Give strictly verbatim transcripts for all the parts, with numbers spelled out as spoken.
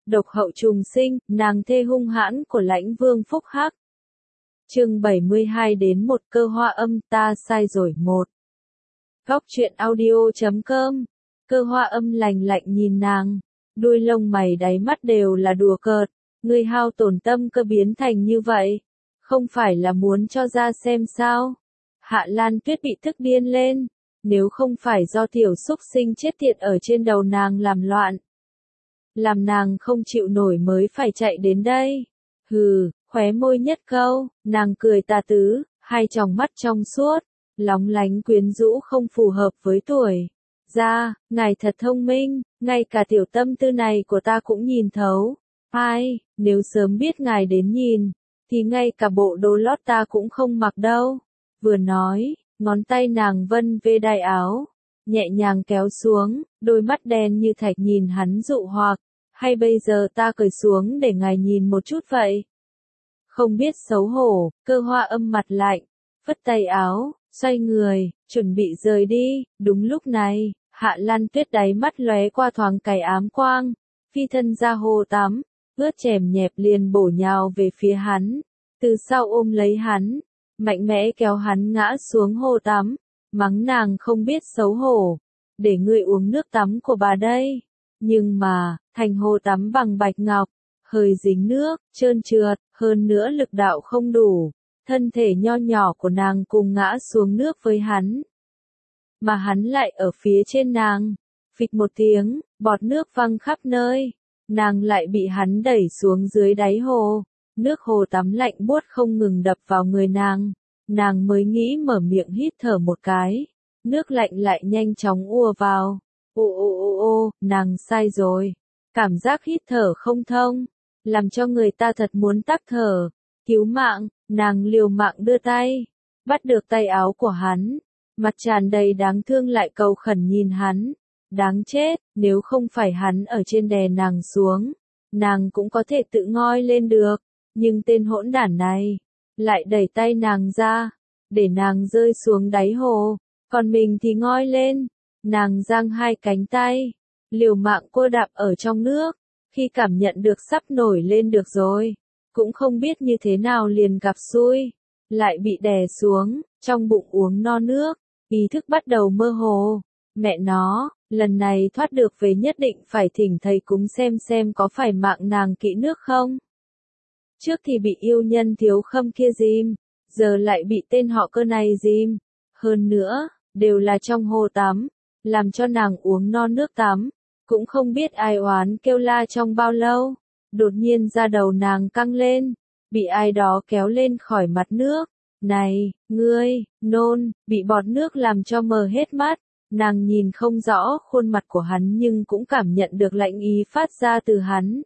độc hậu trùng sinh, nàng thê hung hãn của Lãnh Vương Phúc Hắc. Chương bảy mươi hai đến một Cơ Hoa Âm, ta sai rồi một. Góc truyện audio chấm com. Cơ Hoa Âm lành lạnh nhìn nàng, đuôi lông mày đáy mắt đều là đùa cợt, ngươi hao tổn tâm cơ biến thành như vậy, không phải là muốn cho ra xem sao? Hạ Lan Tuyết bị tức điên lên, nếu không phải do tiểu xúc sinh chết tiệt ở trên đầu nàng làm loạn, làm nàng không chịu nổi mới phải chạy đến đây. Hừ, khóe môi nhất câu, nàng cười tà tứ, hai tròng mắt trong suốt, lóng lánh quyến rũ không phù hợp với tuổi. Ra, ngài thật thông minh, ngay cả tiểu tâm tư này của ta cũng nhìn thấu. Ai, nếu sớm biết ngài đến nhìn, thì ngay cả bộ đồ lót ta cũng không mặc đâu. Vừa nói, ngón tay nàng vân về đai áo, nhẹ nhàng kéo xuống, đôi mắt đen như thạch nhìn hắn dụ hoặc, hay bây giờ ta cởi xuống để ngài nhìn một chút vậy? Không biết xấu hổ, Cơ Hoa Âm mặt lạnh, phất tay áo, xoay người, chuẩn bị rời đi. Đúng lúc này, Hạ Lan Tuyết đáy mắt lóe qua thoáng cái ám quang, phi thân ra hồ tắm, ướt chèm nhẹp liền bổ nhào về phía hắn, từ sau ôm lấy hắn, mạnh mẽ kéo hắn ngã xuống hồ tắm, mắng nàng không biết xấu hổ, để ngươi uống nước tắm của bà đây. Nhưng mà, thành hồ tắm bằng bạch ngọc, hơi dính nước, trơn trượt, hơn nữa lực đạo không đủ, thân thể nho nhỏ của nàng cùng ngã xuống nước với hắn. Mà hắn lại ở phía trên nàng, phịch một tiếng, bọt nước văng khắp nơi, nàng lại bị hắn đẩy xuống dưới đáy hồ, nước hồ tắm lạnh buốt không ngừng đập vào người nàng, nàng mới nghĩ mở miệng hít thở một cái, nước lạnh lại nhanh chóng ùa vào. Ô ô ô ô, nàng sai rồi. Cảm giác hít thở không thông, làm cho người ta thật muốn tắc thở. Cứu mạng, nàng liều mạng đưa tay, bắt được tay áo của hắn, mặt tràn đầy đáng thương lại cầu khẩn nhìn hắn. Đáng chết, nếu không phải hắn ở trên đè nàng xuống, nàng cũng có thể tự ngoi lên được, nhưng tên hỗn đản này lại đẩy tay nàng ra, để nàng rơi xuống đáy hồ, còn mình thì ngoi lên. Nàng giang hai cánh tay, liều mạng cô đạp ở trong nước, khi cảm nhận được sắp nổi lên được rồi, cũng không biết như thế nào liền gặp xui, lại bị đè xuống, trong bụng uống no nước, ý thức bắt đầu mơ hồ. Mẹ nó, lần này thoát được về nhất định phải thỉnh thầy cúng xem xem có phải mạng nàng kỹ nước không. Trước thì bị yêu nhân Thiếu Khâm kia dìm, giờ lại bị tên họ Cơ này dìm, hơn nữa, đều là trong hồ tắm. Làm cho nàng uống no nước tắm, cũng không biết ai oán kêu la trong bao lâu, đột nhiên da đầu nàng căng lên, bị ai đó kéo lên khỏi mặt nước. Này, ngươi, nôn, bị bọt nước làm cho mờ hết mắt, nàng nhìn không rõ khuôn mặt của hắn nhưng cũng cảm nhận được lạnh ý phát ra từ hắn.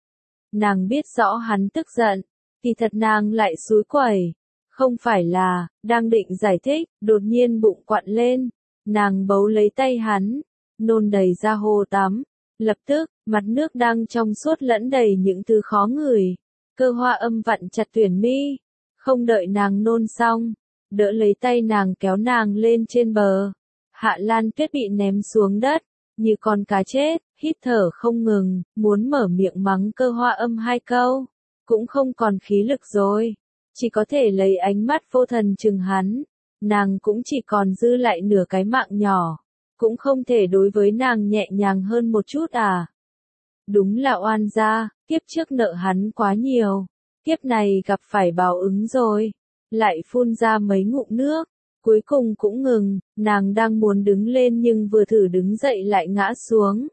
Nàng biết rõ hắn tức giận, thì thật nàng lại xúi quẩy, không phải là, đang định giải thích, đột nhiên bụng quặn lên. Nàng bấu lấy tay hắn, nôn đầy ra hồ tắm, lập tức, mặt nước đang trong suốt lẫn đầy những thứ khó ngửi. Cơ Hoa Âm vặn chặt tuyển mi, không đợi nàng nôn xong, đỡ lấy tay nàng kéo nàng lên trên bờ. Hạ Lan Tuyết bị ném xuống đất, như con cá chết, hít thở không ngừng, muốn mở miệng mắng Cơ Hoa Âm hai câu, cũng không còn khí lực rồi, chỉ có thể lấy ánh mắt vô thần chừng hắn. Nàng cũng chỉ còn dư lại nửa cái mạng nhỏ, cũng không thể đối với nàng nhẹ nhàng hơn một chút à. Đúng là oan gia, kiếp trước nợ hắn quá nhiều, kiếp này gặp phải báo ứng rồi, lại phun ra mấy ngụm nước, cuối cùng cũng ngừng, nàng đang muốn đứng lên nhưng vừa thử đứng dậy lại ngã xuống.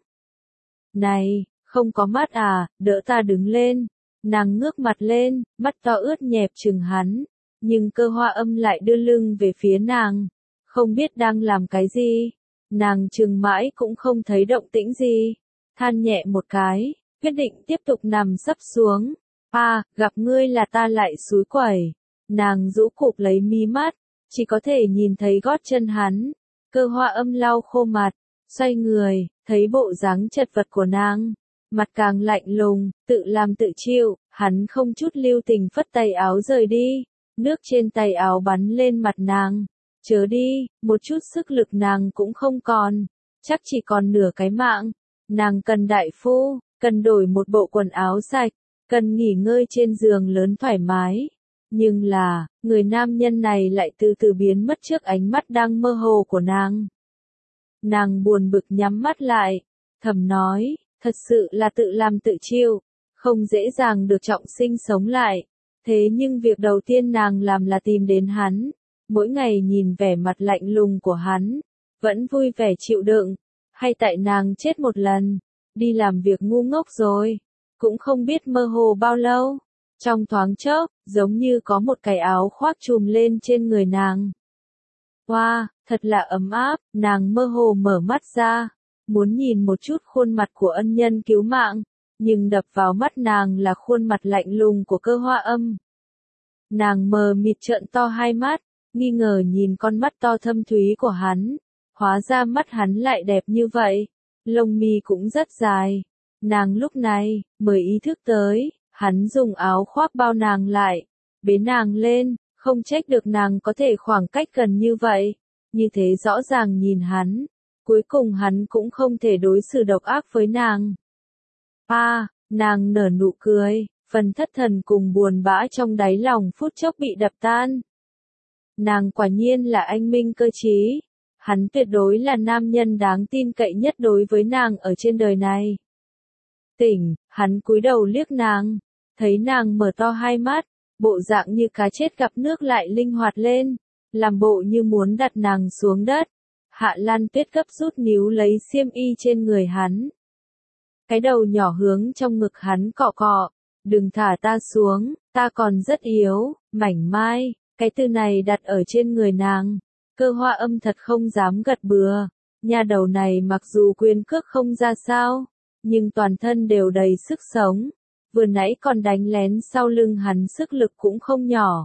Này, không có mắt à, đỡ ta đứng lên, nàng ngước mặt lên, mắt to ướt nhẹp chừng hắn. Nhưng Cơ Hoa Âm lại đưa lưng về phía nàng, không biết đang làm cái gì, nàng chừng mãi cũng không thấy động tĩnh gì, than nhẹ một cái, quyết định tiếp tục nằm sấp xuống. À, gặp ngươi là ta lại xúi quẩy, nàng rũ cụp lấy mí mắt, chỉ có thể nhìn thấy gót chân hắn. Cơ Hoa Âm lau khô mặt, xoay người, thấy bộ dáng chật vật của nàng, mặt càng lạnh lùng, tự làm tự chịu, hắn không chút lưu tình phất tay áo rời đi. Nước trên tay áo bắn lên mặt nàng, chớ đi, một chút sức lực nàng cũng không còn, chắc chỉ còn nửa cái mạng, nàng cần đại phu, cần đổi một bộ quần áo sạch, cần nghỉ ngơi trên giường lớn thoải mái. Nhưng là, người nam nhân này lại từ từ biến mất trước ánh mắt đang mơ hồ của nàng. Nàng buồn bực nhắm mắt lại, thầm nói, thật sự là tự làm tự chịu, không dễ dàng được trọng sinh sống lại. Thế nhưng việc đầu tiên nàng làm là tìm đến hắn, mỗi ngày nhìn vẻ mặt lạnh lùng của hắn, vẫn vui vẻ chịu đựng, hay tại nàng chết một lần, đi làm việc ngu ngốc rồi, cũng không biết mơ hồ bao lâu. Trong thoáng chốc, giống như có một cái áo khoác trùm lên trên người nàng. Wow, thật là ấm áp, nàng mơ hồ mở mắt ra, muốn nhìn một chút khuôn mặt của ân nhân cứu mạng, nhưng đập vào mắt nàng là khuôn mặt lạnh lùng của Cơ Hoa Âm. Nàng mờ mịt trợn to hai mắt, nghi ngờ nhìn con mắt to thâm thúy của hắn, hóa ra mắt hắn lại đẹp như vậy, lông mi cũng rất dài. Nàng lúc này, mới ý thức tới, hắn dùng áo khoác bao nàng lại, bế nàng lên, không trách được nàng có thể khoảng cách gần như vậy, như thế rõ ràng nhìn hắn, cuối cùng hắn cũng không thể đối xử độc ác với nàng. À, nàng nở nụ cười, phần thất thần cùng buồn bã trong đáy lòng phút chốc bị đập tan. Nàng quả nhiên là anh minh cơ trí, hắn tuyệt đối là nam nhân đáng tin cậy nhất đối với nàng ở trên đời này. Tỉnh, hắn cúi đầu liếc nàng, thấy nàng mở to hai mắt, bộ dạng như cá chết gặp nước lại linh hoạt lên, làm bộ như muốn đặt nàng xuống đất. Hạ Lan Tuyết gấp rút níu lấy xiêm y trên người hắn. Cái đầu nhỏ hướng trong ngực hắn cọ cọ, đừng thả ta xuống, ta còn rất yếu, mảnh mai, cái từ này đặt ở trên người nàng. Cơ Hoa Âm thật không dám gật bừa, nha đầu này mặc dù quyền cước không ra sao, nhưng toàn thân đều đầy sức sống, vừa nãy còn đánh lén sau lưng hắn sức lực cũng không nhỏ.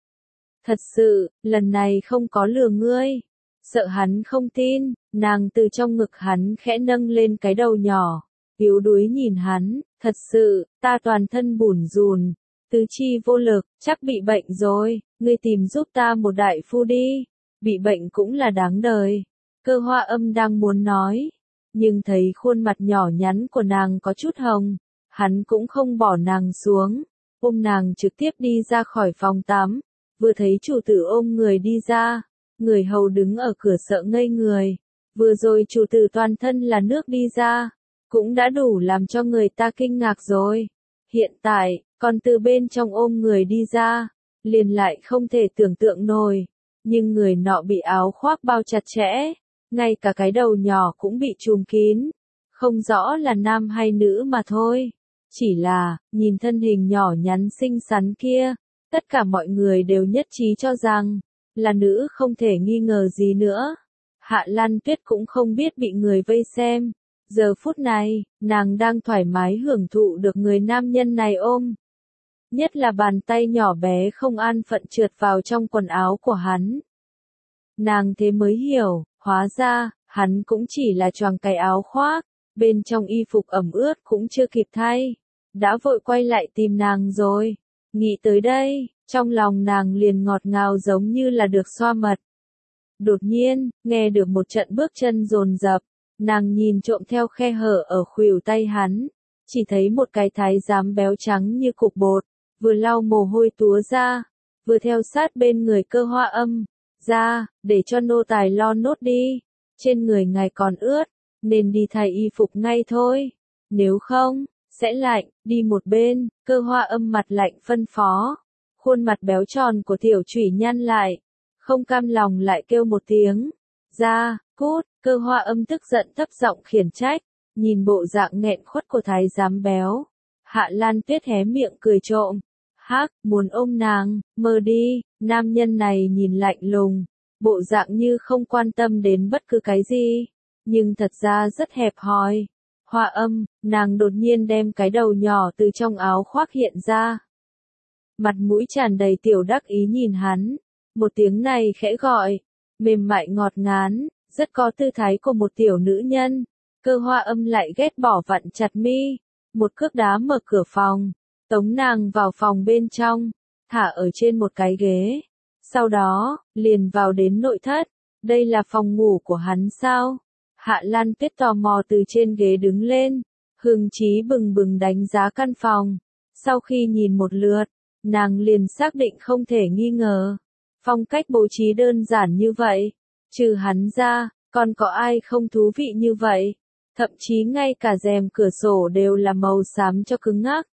Thật sự, lần này không có lừa ngươi. Sợ hắn không tin, nàng từ trong ngực hắn khẽ nâng lên cái đầu nhỏ, yếu đuối nhìn hắn, thật sự, ta toàn thân bủn rùn, tứ chi vô lực, chắc bị bệnh rồi, ngươi tìm giúp ta một đại phu đi, bị bệnh cũng là đáng đời. Cơ Hoa Âm đang muốn nói, nhưng thấy khuôn mặt nhỏ nhắn của nàng có chút hồng, hắn cũng không bỏ nàng xuống, ôm nàng trực tiếp đi ra khỏi phòng tắm, vừa thấy chủ tử ôm người đi ra. Người hầu đứng ở cửa sợ ngây người, vừa rồi chủ tử toàn thân là nước đi ra, cũng đã đủ làm cho người ta kinh ngạc rồi. Hiện tại, còn từ bên trong ôm người đi ra, liền lại không thể tưởng tượng nổi, nhưng người nọ bị áo khoác bao chặt chẽ, ngay cả cái đầu nhỏ cũng bị trùm kín, không rõ là nam hay nữ mà thôi. Chỉ là, nhìn thân hình nhỏ nhắn xinh xắn kia, tất cả mọi người đều nhất trí cho rằng, là nữ không thể nghi ngờ gì nữa. Hạ Lan Tuyết cũng không biết bị người vây xem. Giờ phút này, nàng đang thoải mái hưởng thụ được người nam nhân này ôm. Nhất là bàn tay nhỏ bé không an phận trượt vào trong quần áo của hắn. Nàng thế mới hiểu, hóa ra, hắn cũng chỉ là choàng cái áo khoác, bên trong y phục ẩm ướt cũng chưa kịp thay. Đã vội quay lại tìm nàng rồi. Nghĩ tới đây, trong lòng nàng liền ngọt ngào giống như là được xoa mật. Đột nhiên, nghe được một trận bước chân dồn dập, nàng nhìn trộm theo khe hở ở khuỷu tay hắn, chỉ thấy một cái thái giám béo trắng như cục bột, vừa lau mồ hôi túa ra, vừa theo sát bên người Cơ Hoa Âm, ra, để cho nô tài lo nốt đi, trên người ngài còn ướt, nên đi thay y phục ngay thôi, nếu không, sẽ lạnh, đi một bên. Cơ Hoa Âm mặt lạnh phân phó. Khuôn mặt béo tròn của tiểu chủy nhăn lại, không cam lòng lại kêu một tiếng, ra, cút. Cơ Hoa Âm tức giận thấp giọng khiển trách, nhìn bộ dạng nghẹn khuất của thái giám béo. Hạ Lan Tuyết hé miệng cười trộm, hắc, muốn ôm nàng, mơ đi. Nam nhân này nhìn lạnh lùng, bộ dạng như không quan tâm đến bất cứ cái gì, nhưng thật ra rất hẹp hòi. Hoa Âm, nàng đột nhiên đem cái đầu nhỏ từ trong áo khoác hiện ra. Mặt mũi tràn đầy tiểu đắc ý nhìn hắn, một tiếng này khẽ gọi, mềm mại ngọt ngán, rất có tư thái của một tiểu nữ nhân. Cơ Hoa Âm lại ghét bỏ vặn chặt mi, một cước đá mở cửa phòng, tống nàng vào phòng bên trong, thả ở trên một cái ghế, sau đó, liền vào đến nội thất. Đây là phòng ngủ của hắn sao? Hạ Lan Tuyết tò mò từ trên ghế đứng lên, Hưng trí bừng bừng đánh giá căn phòng. Sau khi nhìn một lượt, nàng liền xác định không thể nghi ngờ. Phong cách bố trí đơn giản như vậy, trừ hắn ra, còn có ai không thú vị như vậy. Thậm chí ngay cả rèm cửa sổ đều là màu xám cho cứng ngắc.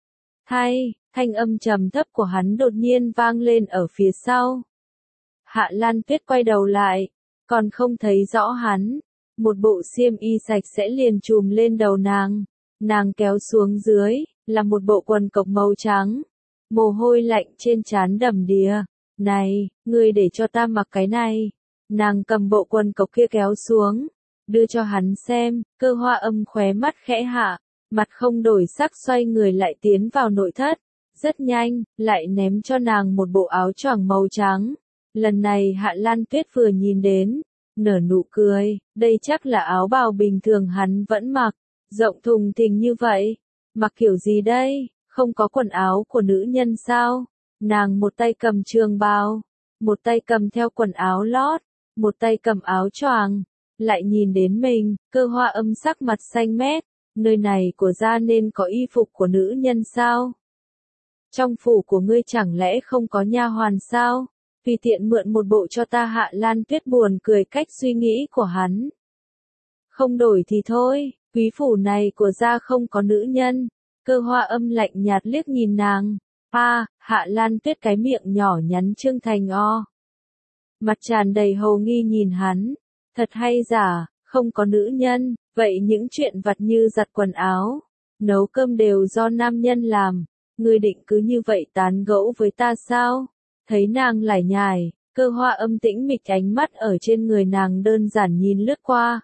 Hay, thanh âm trầm thấp của hắn đột nhiên vang lên ở phía sau. Hạ Lan Tuyết quay đầu lại, còn không thấy rõ hắn. Một bộ xiêm y sạch sẽ liền trùm lên đầu nàng. Nàng kéo xuống dưới, là một bộ quần cộc màu trắng. Mồ hôi lạnh trên trán đầm đìa. Này, ngươi để cho ta mặc cái này. Nàng cầm bộ quần cộc kia kéo xuống, đưa cho hắn xem, Cơ Hoa Âm khóe mắt khẽ hạ, mặt không đổi sắc xoay người lại tiến vào nội thất. Rất nhanh, lại ném cho nàng một bộ áo choàng màu trắng. Lần này Hạ Lan Tuyết vừa nhìn đến, nở nụ cười, đây chắc là áo bào bình thường hắn vẫn mặc, rộng thùng thình như vậy. Mặc kiểu gì đây, không có quần áo của nữ nhân sao? Nàng một tay cầm trường bào, một tay cầm theo quần áo lót, một tay cầm áo choàng, lại nhìn đến mình, Cơ Hoa Âm sắc mặt xanh mét, nơi này của gia nên có y phục của nữ nhân sao? Trong phủ của ngươi chẳng lẽ không có nha hoàn sao? Vì tiện mượn một bộ cho ta. Hạ Lan Tuyết buồn cười cách suy nghĩ của hắn. Không đổi thì thôi, quý phủ này của gia không có nữ nhân. Cơ Hoa Âm lạnh nhạt liếc nhìn nàng. A, Hạ Lan Tuyết cái miệng nhỏ nhắn trương thành o. Mặt tràn đầy hồ nghi nhìn hắn. Thật hay giả, không có nữ nhân, vậy những chuyện vặt như giặt quần áo, nấu cơm đều do nam nhân làm. Ngươi định cứ như vậy tán gẫu với ta sao? Thấy nàng lải nhải, Cơ Hoa Âm tĩnh mịch ánh mắt ở trên người nàng đơn giản nhìn lướt qua.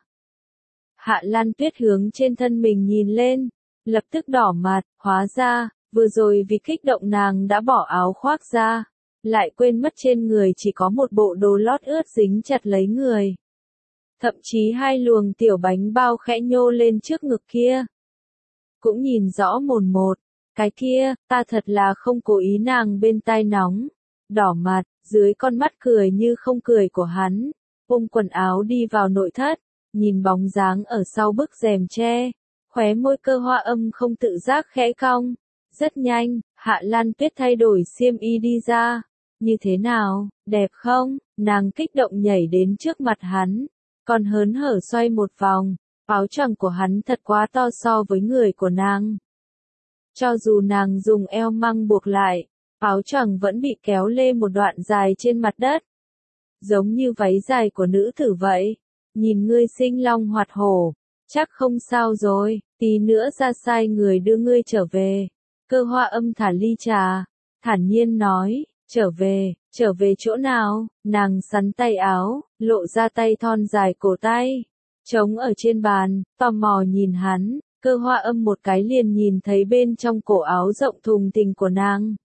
Hạ Lan Tuyết hướng trên thân mình nhìn lên, lập tức đỏ mặt, hóa ra, vừa rồi vì kích động nàng đã bỏ áo khoác ra, lại quên mất trên người chỉ có một bộ đồ lót ướt dính chặt lấy người. Thậm chí hai luồng tiểu bánh bao khẽ nhô lên trước ngực kia. Cũng nhìn rõ mồn một, cái kia, ta thật là không cố ý. Nàng bên tai nóng, đỏ mặt, dưới con mắt cười như không cười của hắn, ôm quần áo đi vào nội thất, nhìn bóng dáng ở sau bức rèm tre, khóe môi Cơ Hoa Âm không tự giác khẽ cong. Rất nhanh, Hạ Lan Tuyết thay đổi xiêm y đi ra. Như thế nào, đẹp không? Nàng kích động nhảy đến trước mặt hắn, còn hớn hở xoay một vòng. Áo choàng của hắn thật quá to so với người của nàng. Cho dù nàng dùng eo măng buộc lại, áo choàng vẫn bị kéo lê một đoạn dài trên mặt đất. Giống như váy dài của nữ tử vậy. Nhìn ngươi sinh long hoạt hổ, chắc không sao rồi, tí nữa ra sai người đưa ngươi trở về. Cơ Hoa Âm thả ly trà, thản nhiên nói, trở về, trở về chỗ nào? Nàng sắn tay áo, lộ ra tay thon dài cổ tay, trống ở trên bàn, tò mò nhìn hắn. Cơ Hoa Âm một cái liền nhìn thấy bên trong cổ áo rộng thùng thình của nàng.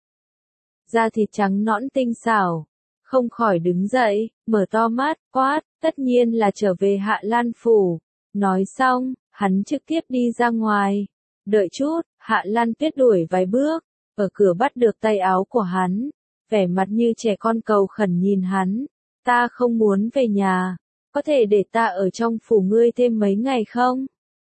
Da thịt trắng nõn tinh xảo, không khỏi đứng dậy, mở to mắt, quát, tất nhiên là trở về Hạ Lan phủ. Nói xong, hắn trực tiếp đi ra ngoài. Đợi chút, Hạ Lan Tuyết đuổi vài bước, ở cửa bắt được tay áo của hắn, vẻ mặt như trẻ con cầu khẩn nhìn hắn. Ta không muốn về nhà, có thể để ta ở trong phủ ngươi thêm mấy ngày không?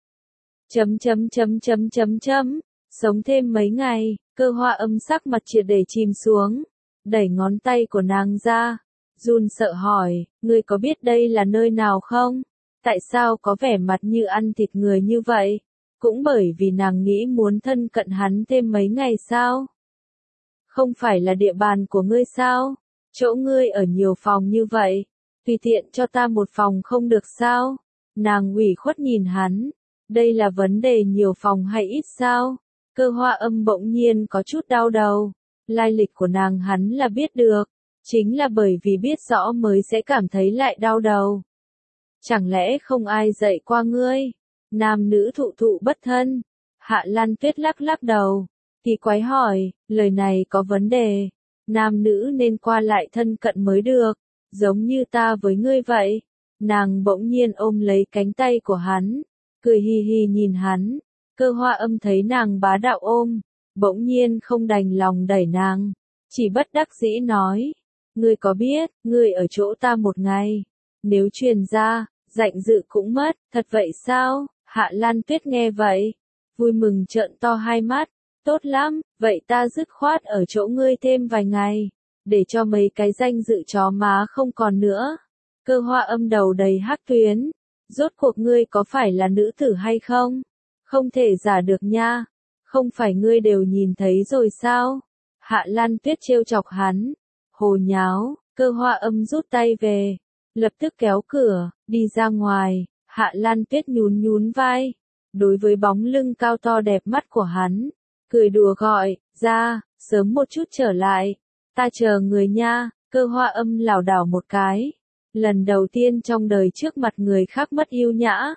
Chấm chấm chấm chấm chấm chấm, sống thêm mấy ngày. Cơ Hoa Âm sắc mặt triệt để chìm xuống, đẩy ngón tay của nàng ra, run sợ hỏi, ngươi có biết đây là nơi nào không? Tại sao có vẻ mặt như ăn thịt người như vậy? Cũng bởi vì nàng nghĩ muốn thân cận hắn thêm mấy ngày sao? Không phải là địa bàn của ngươi sao? Chỗ ngươi ở nhiều phòng như vậy, tùy tiện cho ta một phòng không được sao? Nàng ủy khuất nhìn hắn, đây là vấn đề nhiều phòng hay ít sao? Cơ Hoa Âm bỗng nhiên có chút đau đầu. Lai lịch của nàng hắn là biết được, chính là bởi vì biết rõ mới sẽ cảm thấy lại đau đầu. Chẳng lẽ không ai dạy qua ngươi? Nam nữ thụ thụ bất thân. Hạ Lan Tuyết lắc lắc đầu, kỳ quái hỏi, lời này có vấn đề. Nam nữ nên qua lại thân cận mới được, giống như ta với ngươi vậy. Nàng bỗng nhiên ôm lấy cánh tay của hắn, cười hì hì nhìn hắn. Cơ Hoa Âm thấy nàng bá đạo ôm, bỗng nhiên không đành lòng đẩy nàng, chỉ bất đắc dĩ nói, ngươi có biết, ngươi ở chỗ ta một ngày, nếu truyền ra, danh dự cũng mất, thật vậy sao? Hạ Lan Tuyết nghe vậy, vui mừng trợn to hai mắt, tốt lắm, vậy ta dứt khoát ở chỗ ngươi thêm vài ngày, để cho mấy cái danh dự chó má không còn nữa. Cơ Hoa Âm đầu đầy hắc tuyến, rốt cuộc ngươi có phải là nữ tử hay không? Không thể giả được nha, không phải ngươi đều nhìn thấy rồi sao? Hạ Lan Tuyết trêu chọc hắn, hồ nháo, Cơ Hoa Âm rút tay về, lập tức kéo cửa, đi ra ngoài. Hạ Lan Tuyết nhún nhún vai, đối với bóng lưng cao to đẹp mắt của hắn, cười đùa gọi, ra, sớm một chút trở lại, ta chờ người nha. Cơ Hoa Âm lảo đảo một cái, lần đầu tiên trong đời trước mặt người khác mất yêu nhã.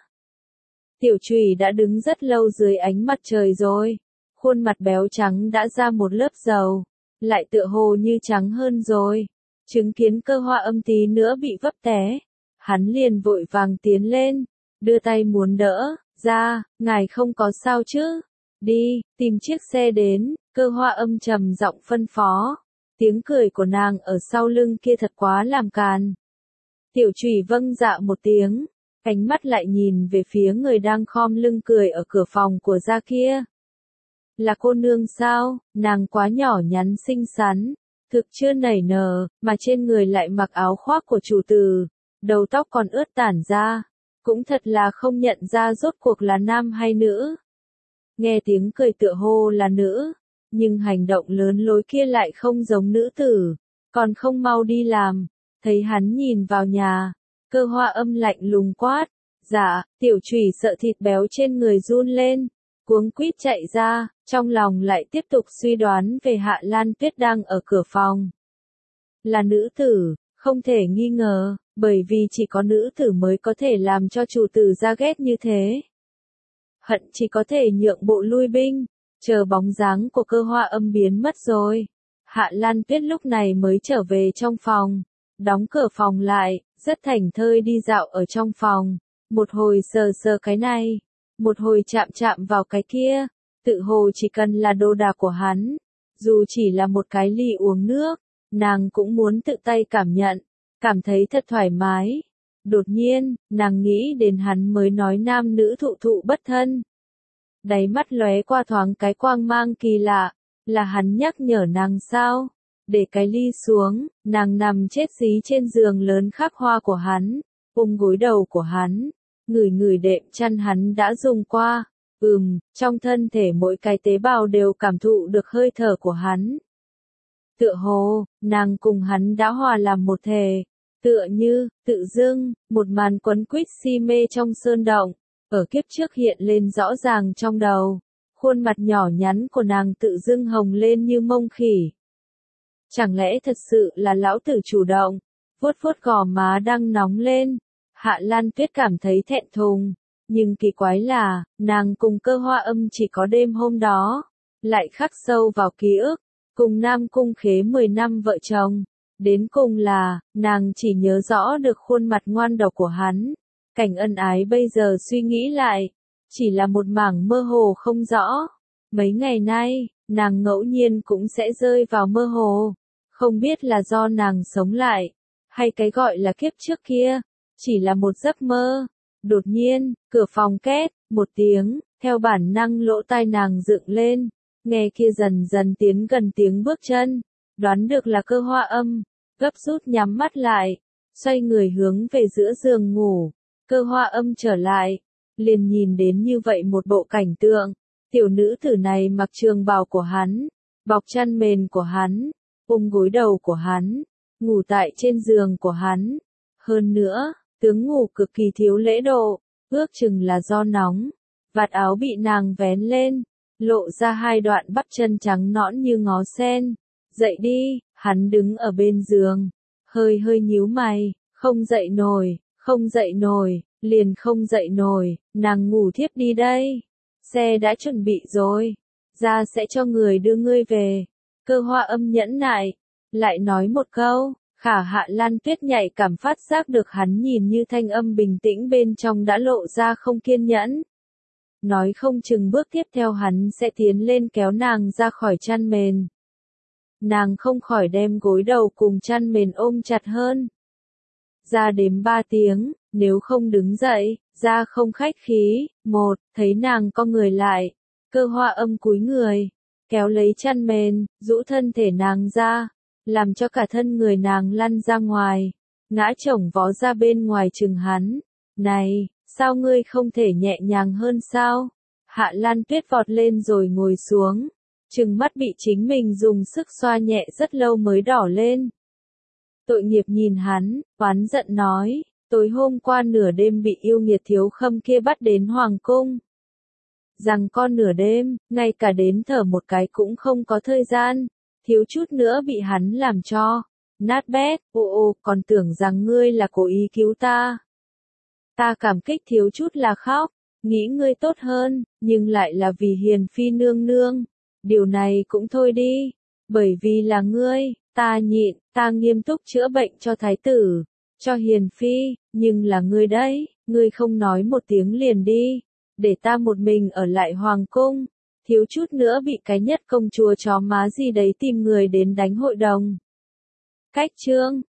Tiểu Trùy đã đứng rất lâu dưới ánh mặt trời rồi, khuôn mặt béo trắng đã ra một lớp dầu, lại tựa hồ như trắng hơn rồi. Chứng kiến Cơ Hoa Âm tí nữa bị vấp té, hắn liền vội vàng tiến lên, đưa tay muốn đỡ, ra, ngài không có sao chứ, đi, tìm chiếc xe đến. Cơ Hoa Âm trầm giọng phân phó, tiếng cười của nàng ở sau lưng kia thật quá làm càn. Tiểu Trùy vâng dạ một tiếng, ánh mắt lại nhìn về phía người đang khom lưng cười ở cửa phòng của gia kia. Là cô nương sao? Nàng quá nhỏ nhắn xinh xắn, thực chưa nảy nở, mà trên người lại mặc áo khoác của chủ tử, đầu tóc còn ướt tản ra, cũng thật là không nhận ra rốt cuộc là nam hay nữ. Nghe tiếng cười tựa hồ là nữ, nhưng hành động lớn lối kia lại không giống nữ tử, còn không mau đi làm. Thấy hắn nhìn vào nhà, Cơ Hoa Âm lạnh lùng quát, dạ. Tiểu Trùy sợ thịt béo trên người run lên, cuống quýt chạy ra, trong lòng lại tiếp tục suy đoán về Hạ Lan Tuyết đang ở cửa phòng. Là nữ tử, không thể nghi ngờ, bởi vì chỉ có nữ tử mới có thể làm cho chủ tử ra ghét như thế. Hận chỉ có thể nhượng bộ lui binh, chờ bóng dáng của Cơ Hoa Âm biến mất rồi. Hạ Lan Tuyết lúc này mới trở về trong phòng, đóng cửa phòng lại, rất thảnh thơi đi dạo ở trong phòng, một hồi sờ sờ cái này, một hồi chạm chạm vào cái kia, tự hồ chỉ cần là đồ đạc của hắn, dù chỉ là một cái ly uống nước, nàng cũng muốn tự tay cảm nhận, cảm thấy thật thoải mái. Đột nhiên, nàng nghĩ đến hắn mới nói nam nữ thụ thụ bất thân. Đáy mắt lóe qua thoáng cái quang mang kỳ lạ, là hắn nhắc nhở nàng sao? Để cái ly xuống, nàng nằm chết dí trên giường lớn khắc hoa của hắn, ôm gối đầu của hắn, ngửi ngửi đệm chăn hắn đã dùng qua, ừm, trong thân thể mỗi cái tế bào đều cảm thụ được hơi thở của hắn. Tựa hồ, nàng cùng hắn đã hòa làm một thể, tựa như, tự dưng, một màn quấn quýt si mê trong sơn động, ở kiếp trước hiện lên rõ ràng trong đầu, khuôn mặt nhỏ nhắn của nàng tự dưng hồng lên như mông khỉ. Chẳng lẽ thật sự là lão tử chủ động, vuốt vuốt gò má đang nóng lên. Hạ Lan Tuyết cảm thấy thẹn thùng, nhưng kỳ quái là, nàng cùng Cơ Hoa Âm chỉ có đêm hôm đó, lại khắc sâu vào ký ức, cùng Nam Cung Khế mười năm vợ chồng. Đến cùng là, nàng chỉ nhớ rõ được khuôn mặt ngoan độc của hắn, cảnh ân ái bây giờ suy nghĩ lại, chỉ là một mảng mơ hồ không rõ. Mấy ngày nay, nàng ngẫu nhiên cũng sẽ rơi vào mơ hồ, không biết là do nàng sống lại, hay cái gọi là kiếp trước kia, chỉ là một giấc mơ. Đột nhiên, cửa phòng két, một tiếng, theo bản năng lỗ tai nàng dựng lên, nghe kia dần dần tiến gần tiếng bước chân, đoán được là Cơ Hoa Âm, gấp rút nhắm mắt lại, xoay người hướng về giữa giường ngủ. Cơ Hoa Âm trở lại, liền nhìn đến như vậy một bộ cảnh tượng, tiểu nữ tử này mặc trường bào của hắn, bọc chăn mền của hắn, ôm gối đầu của hắn, ngủ tại trên giường của hắn. Hơn nữa, tướng ngủ cực kỳ thiếu lễ độ, ước chừng là do nóng, vạt áo bị nàng vén lên, lộ ra hai đoạn bắp chân trắng nõn như ngó sen. Dậy đi, hắn đứng ở bên giường, hơi hơi nhíu mày, không dậy nổi, không dậy nổi, liền không dậy nổi, nàng ngủ thiếp đi đây. Xe đã chuẩn bị rồi, ra sẽ cho người đưa ngươi về. Cơ Hoa Âm nhẫn nại, lại nói một câu, khả Hạ Lan Tuyết nhạy cảm phát giác được hắn nhìn như thanh âm bình tĩnh bên trong đã lộ ra không kiên nhẫn. Nói không chừng bước tiếp theo hắn sẽ tiến lên kéo nàng ra khỏi chăn mền. Nàng không khỏi đem gối đầu cùng chăn mền ôm chặt hơn. Ra đếm ba tiếng, nếu không đứng dậy, ra không khách khí. Một, thấy nàng co người lại, Cơ hoa âm cúi người, kéo lấy chăn mền, rũ thân thể nàng ra, làm cho cả thân người nàng lăn ra ngoài, ngã chồng vó ra bên ngoài chừng hắn. Này, sao ngươi không thể nhẹ nhàng hơn sao? Hạ Lan Tuyết vọt lên rồi ngồi xuống, chừng mắt bị chính mình dùng sức xoa nhẹ rất lâu mới đỏ lên. Tội nghiệp nhìn hắn, oán giận nói, tối hôm qua nửa đêm bị yêu nghiệt thiếu khâm kia bắt đến hoàng cung. Rằng con nửa đêm, ngay cả đến thở một cái cũng không có thời gian, thiếu chút nữa bị hắn làm cho nát bét. Ô ô, còn tưởng rằng ngươi là cố ý cứu ta. Ta cảm kích thiếu chút là khóc, nghĩ ngươi tốt hơn, nhưng lại là vì hiền phi nương nương. Điều này cũng thôi đi, bởi vì là ngươi, ta nhịn, ta nghiêm túc chữa bệnh cho thái tử, cho hiền phi, nhưng là ngươi đấy, ngươi không nói một tiếng liền đi, để ta một mình ở lại hoàng cung, thiếu chút nữa bị cái nhất công chúa chó má gì đấy tìm người đến đánh hội đồng. Cách chương